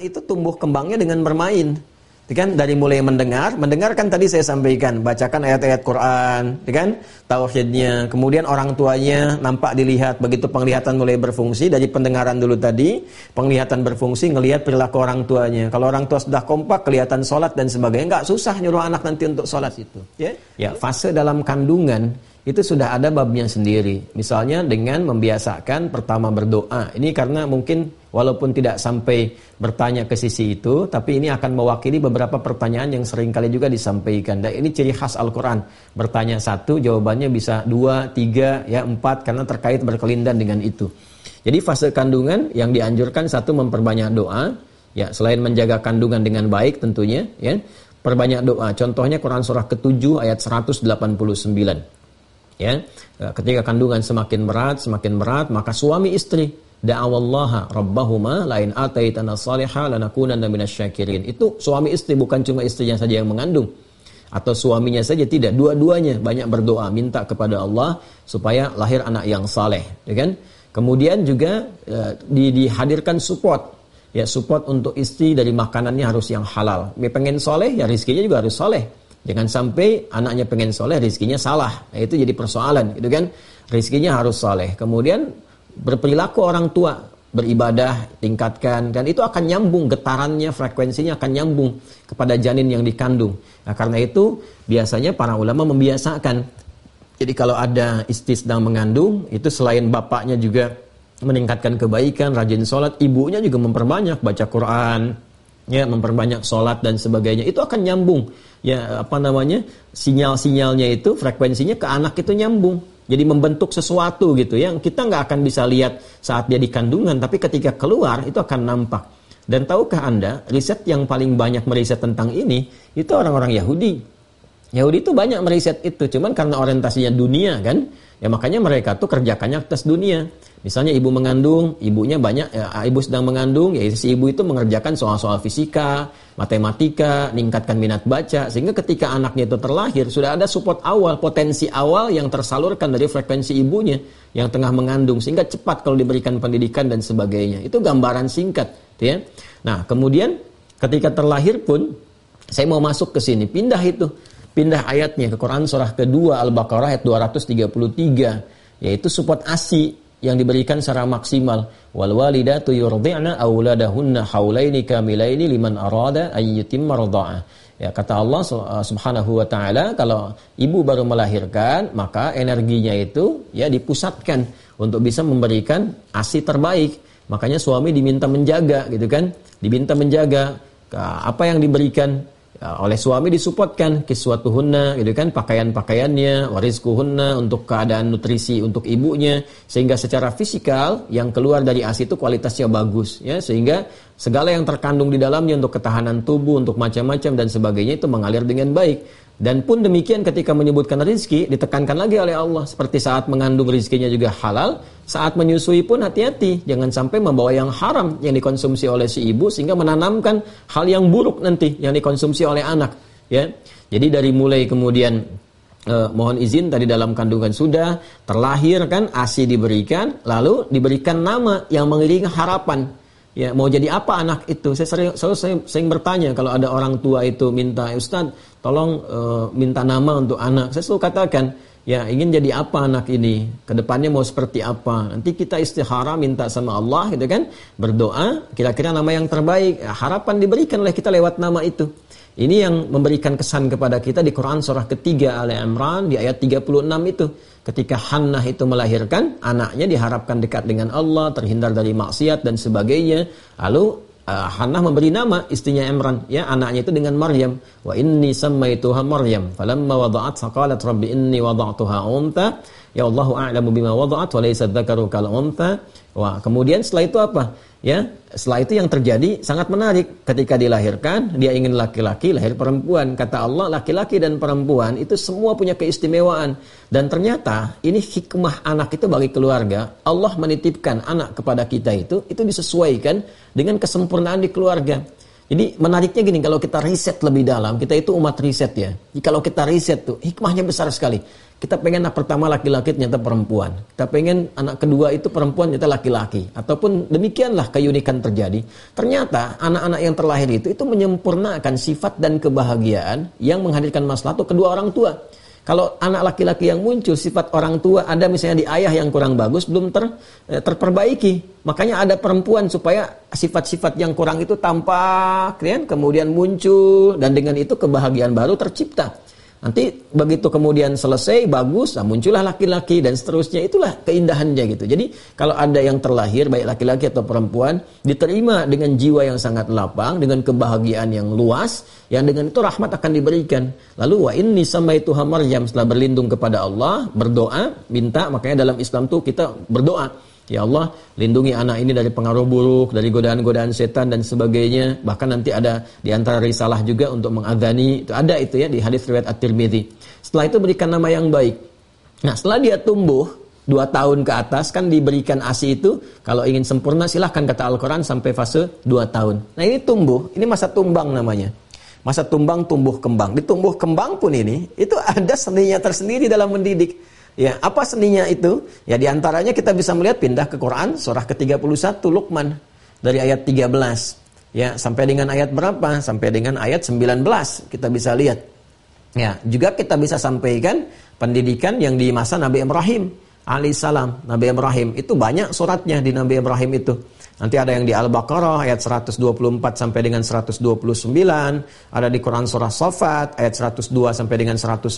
itu tumbuh kembangnya dengan bermain. Kan dari mulai mendengar kan tadi saya sampaikan, bacakan ayat-ayat Quran, kan, tauhidnya, kemudian orang tuanya nampak dilihat, begitu penglihatan mulai berfungsi, dari pendengaran dulu tadi, penglihatan berfungsi, ngelihat perilaku orang tuanya. Kalau orang tua sudah kompak, kelihatan sholat dan sebagainya, nggak susah nyuruh anak nanti untuk sholat itu. Ya, fase dalam kandungan itu sudah ada babnya sendiri. Misalnya dengan membiasakan pertama berdoa. Ini karena mungkin walaupun tidak sampai bertanya ke sisi itu, tapi ini akan mewakili beberapa pertanyaan yang seringkali juga disampaikan. Dan ini ciri khas Al-Quran. Bertanya satu, jawabannya bisa 2, 3, 4, karena terkait berkelindan dengan itu. Jadi fase kandungan yang dianjurkan satu, memperbanyak doa. Ya, selain menjaga kandungan dengan baik tentunya, ya, perbanyak doa. Contohnya Quran surah ke-7 ayat 189. Ya, ketika kandungan semakin berat, maka suami istri da'awallaha rabbahuma lain ataitana salihah lanakunanna minasyakirin. Itu suami istri, bukan cuma istrinya saja yang mengandung atau suaminya saja, tidak, dua-duanya banyak berdoa, minta kepada Allah supaya lahir anak yang saleh, ya kan? Kemudian juga dihadirkan support. Ya, support untuk istri dari makanannya harus yang halal. Pengen soleh, ya rizkinya juga harus soleh. Jangan sampai anaknya pengen soleh, rizkinya salah. Nah, itu jadi persoalan, gitu kan? Rizkinya harus soleh. Kemudian berperilaku orang tua, beribadah, tingkatkan. Dan itu akan nyambung, getarannya, frekuensinya akan nyambung kepada janin yang dikandung. Nah, karena itu biasanya para ulama membiasakan. Jadi kalau ada istri sedang mengandung, itu selain bapaknya juga meningkatkan kebaikan, rajin sholat, ibunya juga memperbanyak baca Quran, ya, memperbanyak sholat dan sebagainya. Itu akan nyambung. Ya, sinyal-sinyalnya itu, frekuensinya ke anak itu nyambung. Jadi membentuk sesuatu gitu yang kita nggak akan bisa lihat saat dia di kandungan, tapi ketika keluar itu akan nampak. Dan tahukah Anda, riset yang paling banyak meriset tentang ini itu orang-orang Yahudi. Yahudi itu banyak meriset itu, cuman karena orientasinya dunia kan, ya makanya mereka tuh kerjakannya atas dunia. Misalnya ibu mengandung, ibunya banyak, ibu sedang mengandung, ya si ibu itu mengerjakan soal-soal fisika, matematika, meningkatkan minat baca, sehingga ketika anaknya itu terlahir, sudah ada support awal, potensi awal yang tersalurkan dari frekuensi ibunya yang tengah mengandung, sehingga cepat kalau diberikan pendidikan dan sebagainya. Itu gambaran singkat, ya. Nah, kemudian ketika terlahir pun, saya mau masuk ke sini, pindah ayatnya ke Quran surah kedua Al-Baqarah ayat 233, yaitu support ASI yang diberikan secara maksimal. Wal walidatu yurdi'na auladahunna haulaini kamilaini liman arada ay yutimma ridha'ah. Ya, kata Allah Subhanahu wa taala, kalau ibu baru melahirkan, maka energinya itu ya dipusatkan untuk bisa memberikan ASI terbaik. Makanya suami diminta menjaga, gitu kan? Diminta menjaga apa yang diberikan oleh suami, disupportkan kiswatuhunna, gitu kan, pakaian-pakaiannya, warizquhunna, untuk keadaan nutrisi untuk ibunya, sehingga secara fisikal yang keluar dari ASI itu kualitasnya bagus, ya, sehingga segala yang terkandung di dalamnya untuk ketahanan tubuh, untuk macam-macam dan sebagainya itu mengalir dengan baik. Dan pun demikian ketika menyebutkan rizki, ditekankan lagi oleh Allah, seperti saat mengandung rizkinya juga halal, saat menyusui pun hati-hati, jangan sampai membawa yang haram yang dikonsumsi oleh si ibu, sehingga menanamkan hal yang buruk nanti yang dikonsumsi oleh anak, ya. Jadi dari mulai kemudian mohon izin tadi dalam kandungan sudah terlahir kan, ASI diberikan, lalu diberikan nama yang mengiringi harapan. Ya, mau jadi apa anak itu? Saya sering bertanya kalau ada orang tua itu minta, Ustaz, tolong minta nama untuk anak. Saya selalu katakan, ya, ingin jadi apa anak ini? Kedepannya mau seperti apa? Nanti kita istikharah, minta sama Allah, gitu kan? Berdoa, kira-kira nama yang terbaik. Ya, harapan diberikan oleh kita lewat nama itu. Ini yang memberikan kesan kepada kita di Quran surah ketiga Ali Imran di ayat 36 itu. Ketika Hannah itu melahirkan, anaknya diharapkan dekat dengan Allah, terhindar dari maksiat dan sebagainya. Lalu Hannah memberi nama istrinya Imran, ya, anaknya itu dengan Maryam. Wa inni sammaituha Maryam, falamma wada'at qalat rabbi inni wada'tuha untha, ya Allahu a'lamu bima wada'at wa laysa dzakaru kal untha. Wah, kemudian setelah itu apa? Ya, setelah itu yang terjadi sangat menarik. Ketika dilahirkan, dia ingin laki-laki, lahir perempuan. Kata Allah, laki-laki dan perempuan itu semua punya keistimewaan. Dan ternyata ini hikmah anak itu bagi keluarga. Allah menitipkan anak kepada kita itu disesuaikan dengan kesempurnaan di keluarga. Jadi menariknya gini, kalau kita riset lebih dalam, kita itu umat riset ya. Jadi kalau kita riset tuh, hikmahnya besar sekali. Kita pengen anak pertama laki-laki ternyata perempuan. Kita pengen anak kedua itu perempuan ternyata laki-laki. Ataupun demikianlah keunikan terjadi. Ternyata anak-anak yang terlahir itu menyempurnakan sifat dan kebahagiaan yang menghadirkan maslahat untuk kedua orang tua. Kalau anak laki-laki yang muncul, sifat orang tua ada misalnya di ayah yang kurang bagus, belum terperbaiki. Makanya ada perempuan supaya sifat-sifat yang kurang itu tampak, kan? Kemudian muncul, dan dengan itu kebahagiaan baru tercipta. Nanti begitu kemudian selesai, bagus, nah muncullah laki-laki dan seterusnya. Itulah keindahannya gitu. Jadi kalau ada yang terlahir, baik laki-laki atau perempuan, diterima dengan jiwa yang sangat lapang, dengan kebahagiaan yang luas, yang dengan itu rahmat akan diberikan. Lalu wa inni samaituha Maryam, setelah berlindung kepada Allah, berdoa, minta. Makanya dalam Islam tuh kita berdoa, ya Allah, lindungi anak ini dari pengaruh buruk, dari godaan-godaan setan dan sebagainya. Bahkan nanti ada di antara risalah juga untuk mengadhani. Itu ada itu ya di hadis riwayat At-Tirmidzi. Setelah itu berikan nama yang baik. Nah, setelah dia tumbuh 2 tahun ke atas kan diberikan ASI itu. Kalau ingin sempurna silahkan kata Al-Quran sampai fase 2 tahun. Nah, ini tumbuh, ini masa tumbang namanya. Masa tumbang, tumbuh kembang. Di tumbuh kembang pun ini, itu ada seninya tersendiri dalam mendidik. Ya, apa seninya itu? Ya, diantaranya kita bisa melihat pindah ke Quran surah ke-31 Luqman dari ayat 13 ya sampai dengan ayat berapa? Sampai dengan ayat 19 kita bisa lihat. Ya, juga kita bisa sampaikan pendidikan yang di masa Nabi Ibrahim alaihissalam. Nabi Ibrahim itu banyak suratnya di Nabi Ibrahim itu. Nanti ada yang di Al-Baqarah ayat 124 sampai dengan 129, ada di Quran surah Shafat ayat 102 sampai dengan 109,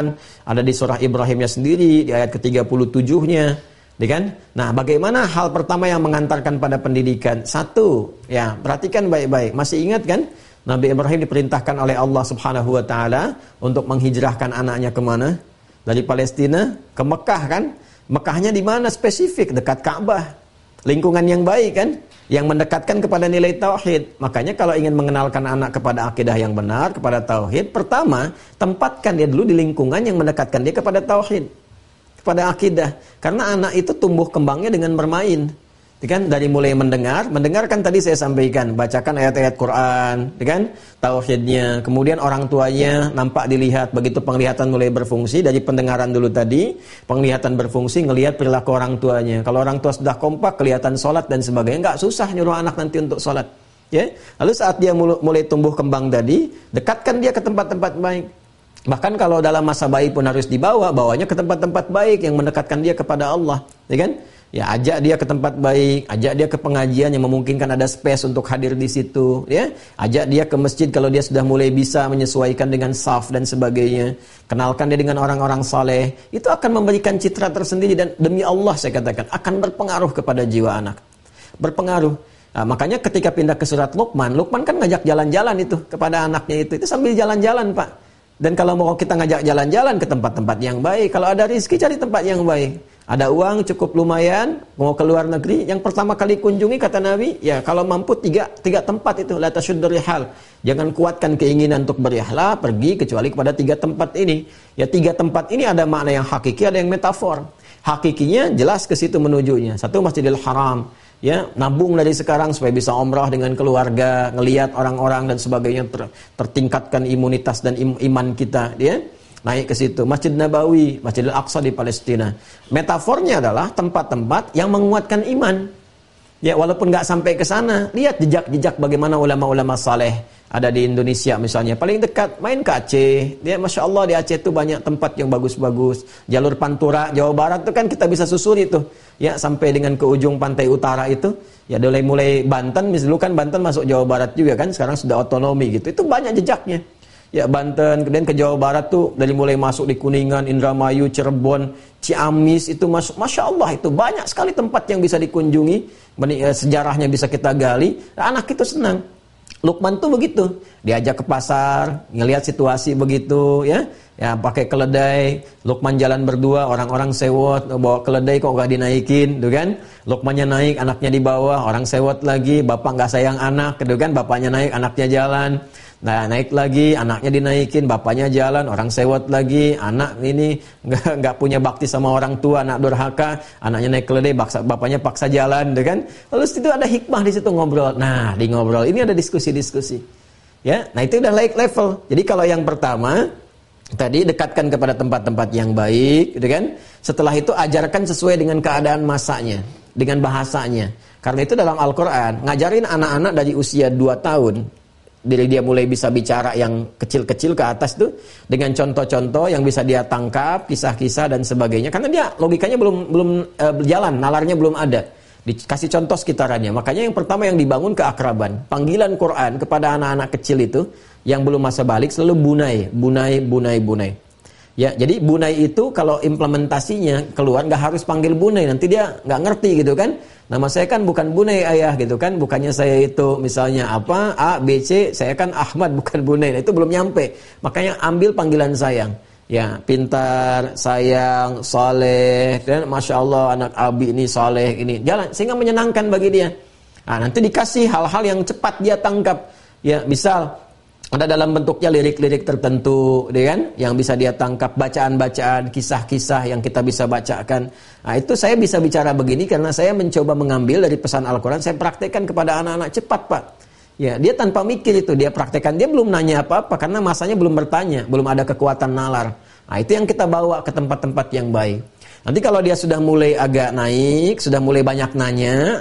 ada di surah Ibrahimnya sendiri di ayat ke-37-nya, kan? Nah, bagaimana hal pertama yang mengantarkan pada pendidikan? Satu, ya, perhatikan baik-baik. Masih ingat kan? Nabi Ibrahim diperintahkan oleh Allah Subhanahu wa taala untuk menghijrahkan anaknya kemana? Dari Palestina ke Mekah kan? Mekahnya di mana spesifik? Dekat Ka'bah. Lingkungan yang baik kan, yang mendekatkan kepada nilai tauhid. Makanya kalau ingin mengenalkan anak kepada akidah yang benar, kepada tauhid, pertama tempatkan dia dulu di lingkungan yang mendekatkan dia kepada tauhid, kepada akidah. Karena anak itu tumbuh kembangnya dengan bermain. Kan dari mulai mendengar kan tadi saya sampaikan, bacakan ayat-ayat Quran, kan, tauhidnya, kemudian orang tuanya nampak dilihat, begitu penglihatan mulai berfungsi dari pendengaran dulu tadi, penglihatan berfungsi ngelihat perilaku orang tuanya. Kalau orang tua sudah kompak, kelihatan sholat dan sebagainya, nggak susah nyuruh anak nanti untuk sholat, ya. Lalu saat dia mulai tumbuh kembang tadi, dekatkan dia ke tempat-tempat baik. Bahkan kalau dalam masa bayi pun harus bawanya ke tempat-tempat baik yang mendekatkan dia kepada Allah, ya kan? Ya, ajak dia ke tempat baik, ajak dia ke pengajian yang memungkinkan ada space untuk hadir di situ, ya. Ajak dia ke masjid kalau dia sudah mulai bisa menyesuaikan dengan saf dan sebagainya. Kenalkan dia dengan orang-orang saleh. Itu akan memberikan citra tersendiri dan demi Allah saya katakan akan berpengaruh kepada jiwa anak. Berpengaruh. Nah, makanya ketika pindah ke surat Luqman kan ngajak jalan-jalan itu kepada anaknya itu sambil jalan-jalan, Pak. Dan kalau mau kita ngajak jalan-jalan ke tempat-tempat yang baik, kalau ada rezeki cari tempat yang baik. Ada uang cukup lumayan, mau ke luar negeri, yang pertama kali kunjungi kata Nabi, ya kalau mampu tiga tempat itu, la tasyuddur rihal. Jangan kuatkan keinginan untuk berihlah, pergi kecuali kepada 3 tempat ini. Ya 3 tempat ini ada makna yang hakiki, ada yang metafor. Hakikinya jelas ke situ menujunya. Satu Masjidil Haram. Ya, nabung dari sekarang supaya bisa umrah dengan keluarga, ngelihat orang-orang dan sebagainya, tertingkatkan imunitas dan iman kita, ya. Naik ke situ. Masjid Nabawi, Masjidil Aqsa di Palestina. Metafornya adalah tempat-tempat yang menguatkan iman. Ya, walaupun nggak sampai ke sana, lihat jejak-jejak bagaimana ulama-ulama saleh ada di Indonesia misalnya. Paling dekat main ke Aceh. Dia Masya Allah di Aceh itu banyak tempat yang bagus-bagus. Jalur Pantura Jawa Barat itu kan kita bisa susuri itu. Ya, sampai dengan ke ujung pantai utara itu. Ya, mulai Banten, misalnya kan Banten masuk Jawa Barat juga kan, sekarang sudah otonomi gitu. Itu banyak jejaknya. Ya, Banten, kemudian ke Jawa Barat tuh dari mulai masuk di Kuningan, Indramayu, Cirebon, Ciamis itu masuk. Masya Allah itu banyak sekali tempat yang bisa dikunjungi, sejarahnya bisa kita gali. Nah, anak itu senang. Luqman tuh begitu, diajak ke pasar, ngelihat situasi begitu, ya pakai keledai. Luqman jalan berdua, orang-orang sewot, bawa keledai kok gak dinaikin, gitu kan? Luqmannya naik, anaknya di bawah, orang sewot lagi, bapak nggak sayang anak, gitu kan? Bapaknya naik, anaknya jalan. Nah, naik lagi, anaknya dinaikin, bapaknya jalan, orang sewot lagi, anak ini nggak punya bakti sama orang tua, anak durhaka, anaknya naik keledai, bapaknya paksa jalan, kan? Lalu itu ada hikmah di situ ngobrol. Nah, di ngobrol ini ada diskusi-diskusi. Ya, nah itu udah naik level. Jadi kalau yang pertama tadi dekatkan kepada tempat-tempat yang baik, gitu kan? Setelah itu ajarkan sesuai dengan keadaan masanya, dengan bahasanya. Karena itu dalam Al-Qur'an ngajarin anak-anak dari usia 2 tahun. Dari dia mulai bisa bicara yang kecil-kecil ke atas tuh dengan contoh-contoh yang bisa dia tangkap, kisah-kisah dan sebagainya. Karena dia logikanya belum berjalan, nalarnya belum ada. Dikasih contoh sekitarannya. Makanya yang pertama yang dibangun keakraban. Panggilan Quran kepada anak-anak kecil itu yang belum masa balik selalu bunai. Ya, jadi bunai itu kalau implementasinya keluar nggak harus panggil bunai, nanti dia nggak ngerti gitu kan. Nama saya kan bukan Bunai ayah gitu kan, bukannya saya itu misalnya apa A, B, C, saya kan Ahmad bukan Bunai. Nah, itu belum nyampe. Makanya ambil panggilan sayang. Ya, pintar, sayang, soleh, dan masya Allah anak Abi ini soleh ini jalan sehingga menyenangkan bagi dia. Nah, nanti dikasih hal-hal yang cepat dia tangkap. Ya, misal ada dalam bentuknya lirik-lirik tertentu, kan? Yang bisa dia tangkap, bacaan-bacaan, kisah-kisah yang kita bisa bacakan. Nah, itu saya bisa bicara begini karena saya mencoba mengambil dari pesan Al-Quran, saya praktekkan kepada anak-anak cepat, Pak. Ya, dia tanpa mikir itu, dia praktekkan, dia belum nanya apa-apa karena masanya belum bertanya, belum ada kekuatan nalar. Nah, itu yang kita bawa ke tempat-tempat yang baik. Nanti kalau dia sudah mulai agak naik, sudah mulai banyak nanya,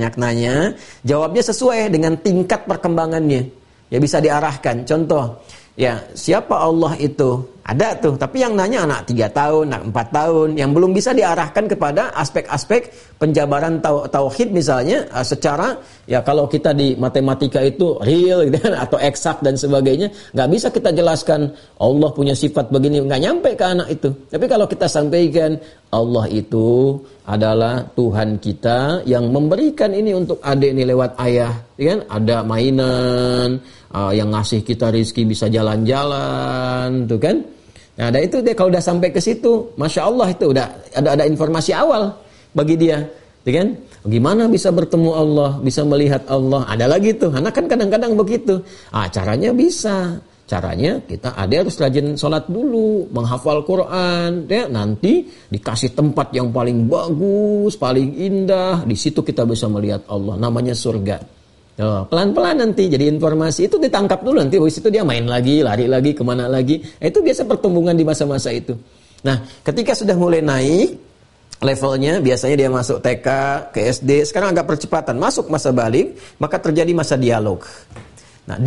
jawabnya sesuai dengan tingkat perkembangannya. Ya bisa diarahkan. Contoh, ya siapa Allah itu? Ada tuh, tapi yang nanya anak 3 tahun, anak 4 tahun, yang belum bisa diarahkan kepada aspek-aspek penjabaran tauhid misalnya, secara ya kalau kita di matematika itu real gitu, atau eksak dan sebagainya, nggak bisa kita jelaskan Allah punya sifat begini, nggak nyampe ke anak itu. Tapi kalau kita sampaikan Allah itu adalah Tuhan kita yang memberikan ini untuk adik ini lewat ayah, kan? Ada mainan yang ngasih kita rezeki bisa jalan-jalan, tuh kan? Nah, ada itu dia kalau udah sampai ke situ, masya Allah itu udah ada informasi awal bagi dia, kan? Gimana bisa bertemu Allah, bisa melihat Allah? Ada lagi tuh, anak kan kadang-kadang begitu. Caranya bisa. Caranya kita harus rajin sholat dulu, menghafal Quran, ya, nanti dikasih tempat yang paling bagus, paling indah, di situ kita bisa melihat Allah, namanya surga. Pelan-pelan nanti jadi informasi itu ditangkap dulu, nanti habis itu dia main lagi, lari lagi, kemana lagi. Itu biasa pertumbuhan di masa-masa itu. Nah, ketika sudah mulai naik levelnya, biasanya dia masuk TK, ke SD, sekarang agak percepatan, masuk masa balik, maka terjadi masa dialog. Nah,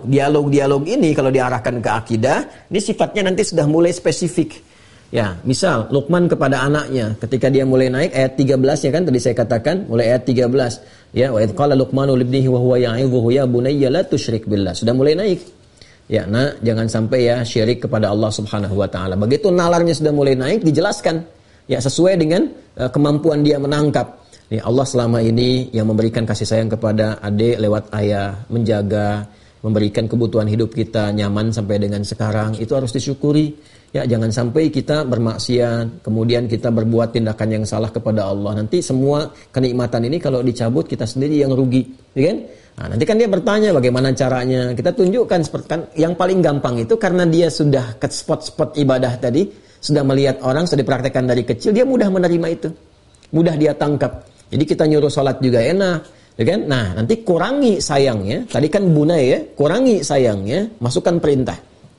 dialog ini kalau diarahkan ke akidah, ini sifatnya nanti sudah mulai spesifik. Ya, misal Luqman kepada anaknya ketika dia mulai naik ayat 13 ya kan tadi saya katakan mulai ayat 13 ya wa idz qala luqmanu libnihi wa huwa ya'idhuhu ya bunayya la tusyrik billah, sudah mulai naik. Ya, nah jangan sampai ya syirik kepada Allah Subhanahu wa taala. Begitu nalarnya sudah mulai naik dijelaskan ya sesuai dengan kemampuan dia menangkap. Nih, Allah selama ini yang memberikan kasih sayang kepada adik lewat ayah, menjaga, memberikan kebutuhan hidup kita nyaman sampai dengan sekarang, itu harus disyukuri. Ya, jangan sampai kita bermaksiat, kemudian kita berbuat tindakan yang salah kepada Allah. Nanti semua kenikmatan ini kalau dicabut kita sendiri yang rugi, ya kan? Nah, nanti kan dia bertanya bagaimana caranya. Kita tunjukkan seperti kan yang paling gampang itu karena dia sudah ke spot-spot ibadah tadi, sudah melihat orang, sudah dipraktekkan dari kecil, dia mudah menerima itu. Mudah dia tangkap. Jadi kita nyuruh sholat juga enak, ya kan? Nah, nanti kurangi sayangnya. Tadi kan bunai ya, kurangi sayangnya, masukkan perintah.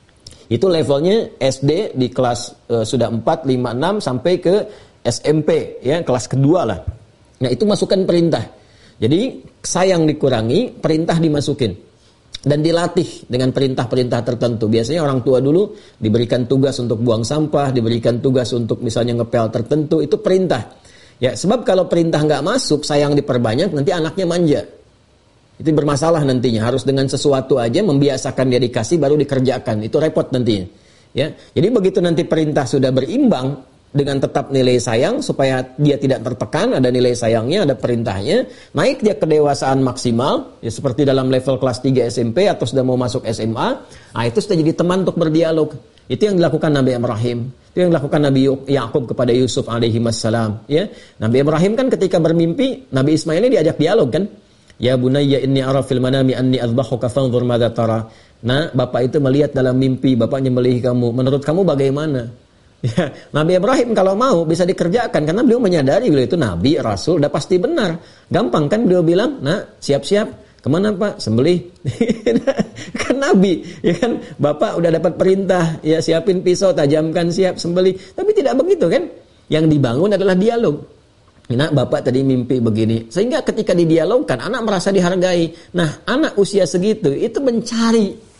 Itu levelnya SD di kelas sudah 4, 5, 6 sampai ke SMP ya, kelas kedua lah. Nah, itu masukkan perintah. Jadi sayang dikurangi, perintah dimasukin. Dan dilatih dengan perintah-perintah tertentu. Biasanya orang tua dulu diberikan tugas untuk buang sampah, diberikan tugas untuk misalnya ngepel tertentu, itu perintah. Ya, sebab kalau perintah nggak masuk, sayang diperbanyak, nanti anaknya manja. Itu bermasalah nantinya, harus dengan sesuatu aja membiasakan dia dikasih baru dikerjakan, itu repot nantinya. Ya, jadi begitu nanti perintah sudah berimbang dengan tetap nilai sayang supaya dia tidak tertekan, ada nilai sayangnya, ada perintahnya, naik dia kedewasaan maksimal, ya seperti dalam level kelas 3 SMP atau sudah mau masuk SMA, nah itu sudah jadi teman untuk berdialog. Itu yang dilakukan Nabi Ibrahim, itu yang dilakukan Nabi Yakub kepada Yusuf alaihi wassalam. Ya, Nabi Ibrahim kan ketika bermimpi, Nabi Ismail ini diajak dialog kan. Ya bunayya inni ara fil manami anni adbahuka fanzur madza tara. Nah, bapak itu melihat dalam mimpi, bapak nyembelih kamu. Menurut kamu bagaimana? Ya, Nabi Ibrahim kalau mau bisa dikerjakan karena beliau menyadari beliau itu nabi, rasul, udah pasti benar. Gampang kan beliau bilang, "Nah, siap-siap. Kemana Pak? Sembelih." Kan nabi, ya kan? Bapak udah dapat perintah, ya siapin pisau, tajamkan, siap sembelih. Tapi tidak begitu kan? Yang dibangun adalah dialog. Nah, bapak tadi mimpi begini. Sehingga ketika didialogkan, anak merasa dihargai. Nah, anak usia segitu itu mencari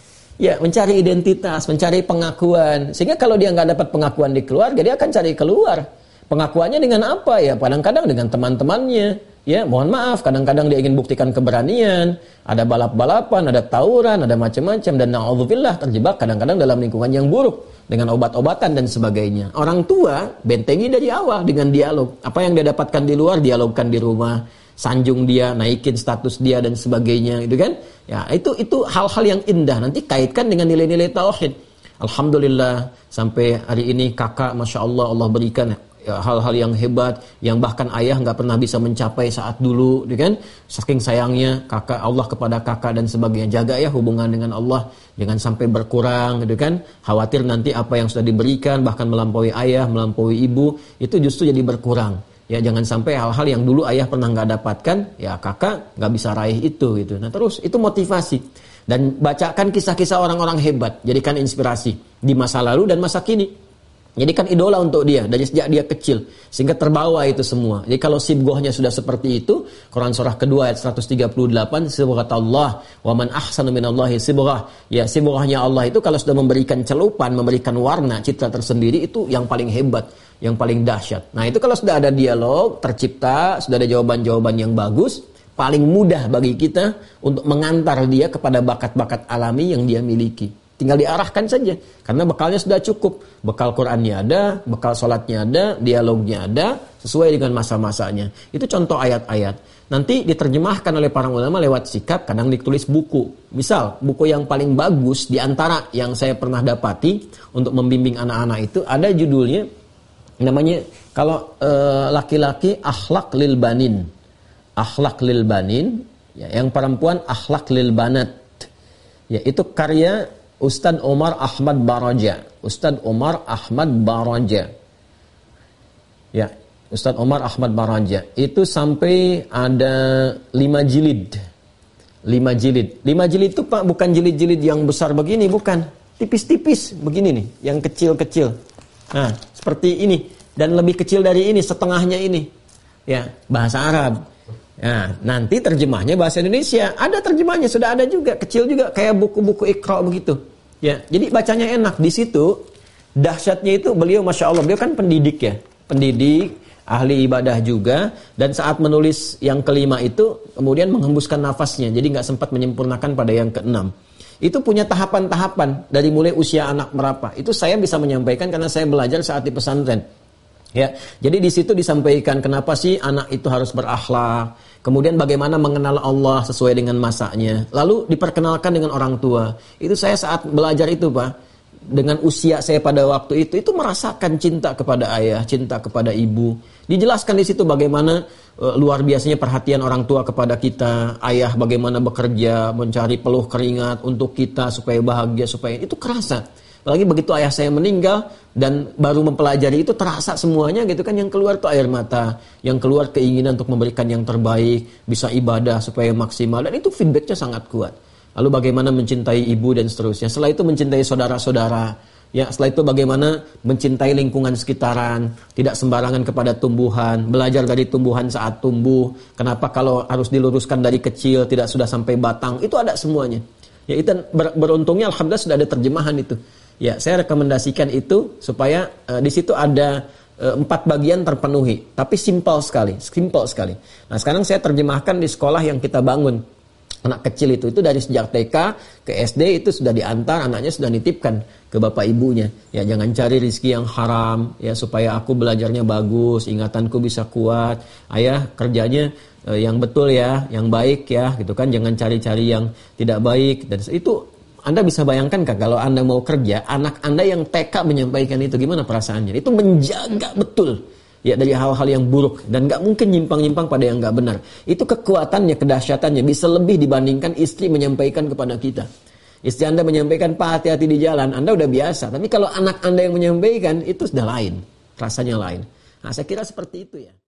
identitas, mencari pengakuan. Sehingga kalau dia nggak dapat pengakuan di keluarga, dia akan cari keluar. Pengakuannya dengan apa? Ya, kadang-kadang dengan teman-temannya. Ya, mohon maaf, kadang-kadang dia ingin buktikan keberanian. Ada balap-balapan, ada tawuran, ada macam-macam. Dan na'udzubillah terjebak kadang-kadang dalam lingkungan yang buruk. Dengan obat-obatan dan sebagainya. Orang tua bentengi dari awal dengan dialog. Apa yang dia dapatkan di luar, dialogkan di rumah. Sanjung dia, naikin status dia dan sebagainya, gitu kan? Ya, itu hal-hal yang indah. Nanti kaitkan dengan nilai-nilai tauhid. Alhamdulillah sampai hari ini kakak, masya Allah, Allah berikan ya, hal-hal yang hebat, yang bahkan ayah nggak pernah bisa mencapai saat dulu, gitu kan? Saking sayangnya kakak Allah kepada kakak dan sebagainya. Jaga ya hubungan dengan Allah, jangan sampai berkurang, gitu kan? Khawatir nanti apa yang sudah diberikan, bahkan melampaui ayah, melampaui ibu, itu justru jadi berkurang. Ya, jangan sampai hal-hal yang dulu ayah pernah nggak dapatkan, ya kakak nggak bisa raih itu gitu. Nah terus itu motivasi dan bacakan kisah-kisah orang-orang hebat, jadikan inspirasi di masa lalu dan masa kini. Jadikan idola untuk dia dari sejak dia kecil sehingga terbawa itu semua. Jadi kalau sibghahnya sudah seperti itu, Quran surah kedua ayat 138, sibghatullah wa man ahsanu minallahi sibghah. Ya, sibghahnya Allah itu kalau sudah memberikan celupan, memberikan warna, citra tersendiri, itu yang paling hebat, yang paling dahsyat. Nah, itu kalau sudah ada dialog tercipta, sudah ada jawaban-jawaban yang bagus, paling mudah bagi kita untuk mengantar dia kepada bakat-bakat alami yang dia miliki. Tinggal diarahkan saja, karena bekalnya sudah cukup. Bekal Qur'annya ada, bekal sholatnya ada, dialognya ada, sesuai dengan masa-masanya. Itu contoh ayat-ayat. Nanti diterjemahkan oleh para ulama lewat sikap, kadang ditulis buku. Misal, buku yang paling bagus di antara yang saya pernah dapati untuk membimbing anak-anak itu, ada judulnya, namanya, kalau laki-laki, Akhlak lil Banin. Akhlak lil Banin, ya, yang perempuan Akhlak lil Banat. Ya, itu karya Ustadz Omar Ahmad Baraja. Ustadz Omar Ahmad Baraja. Ya, Ustadz Omar Ahmad Baraja. Itu sampai ada 5 jilid. 5 jilid. 5 jilid itu Pak, bukan jilid-jilid yang besar begini, bukan. Tipis-tipis begini nih, yang kecil-kecil. Nah, seperti ini. Dan lebih kecil dari ini, setengahnya ini. Ya, bahasa Arab. Nah, nanti terjemahnya bahasa Indonesia. Ada terjemahnya, sudah ada juga, kecil juga, kayak buku-buku Iqra begitu. Ya, jadi bacanya enak. Di situ dahsyatnya itu beliau, masya Allah, beliau kan pendidik ya, pendidik, ahli ibadah juga. Dan saat menulis yang kelima itu, kemudian menghembuskan nafasnya, jadi nggak sempat menyempurnakan pada yang keenam. Itu punya tahapan-tahapan dari mulai usia anak berapa. Itu saya bisa menyampaikan karena saya belajar saat di pesantren. Ya, jadi di situ disampaikan kenapa sih anak itu harus berakhlak, kemudian bagaimana mengenal Allah sesuai dengan masanya, lalu diperkenalkan dengan orang tua. Itu saya saat belajar itu Pak, dengan usia saya pada waktu itu merasakan cinta kepada ayah, cinta kepada ibu. Dijelaskan di situ bagaimana luar biasanya perhatian orang tua kepada kita, ayah bagaimana bekerja, mencari peluh keringat untuk kita supaya bahagia, supaya itu kerasa. Apalagi begitu ayah saya meninggal dan baru mempelajari itu terasa semuanya gitu kan, yang keluar tuh air mata, yang keluar keinginan untuk memberikan yang terbaik, bisa ibadah supaya maksimal, dan itu feedbacknya sangat kuat. Lalu bagaimana mencintai ibu dan seterusnya. Setelah itu mencintai saudara-saudara. Ya, setelah itu bagaimana mencintai lingkungan sekitaran, tidak sembarangan kepada tumbuhan, belajar dari tumbuhan saat tumbuh. Kenapa kalau harus diluruskan dari kecil, tidak sudah sampai batang, itu ada semuanya. Ya, itu beruntungnya alhamdulillah sudah ada terjemahan itu. Ya, saya rekomendasikan itu supaya di situ ada 4 bagian terpenuhi, tapi simpel sekali. Nah, sekarang saya terjemahkan di sekolah yang kita bangun. Anak kecil itu dari sejak TK ke SD itu sudah diantar, anaknya sudah nitipkan ke bapak ibunya. Ya, jangan cari rezeki yang haram, ya, supaya aku belajarnya bagus, ingatanku bisa kuat. Ayah kerjanya yang betul ya, yang baik ya, gitu kan. Jangan cari-cari yang tidak baik. Dan itu Anda bisa bayangkan kan kalau Anda mau kerja, anak Anda yang TK menyampaikan itu, gimana perasaannya? Itu menjaga betul ya dari hal-hal yang buruk, dan gak mungkin nyimpang-nyimpang pada yang gak benar. Itu kekuatannya, kedahsyatannya bisa lebih dibandingkan istri menyampaikan kepada kita. Istri Anda menyampaikan, Pak hati-hati di jalan, Anda udah biasa. Tapi kalau anak Anda yang menyampaikan, itu sudah lain. Rasanya lain. Nah, saya kira seperti itu ya.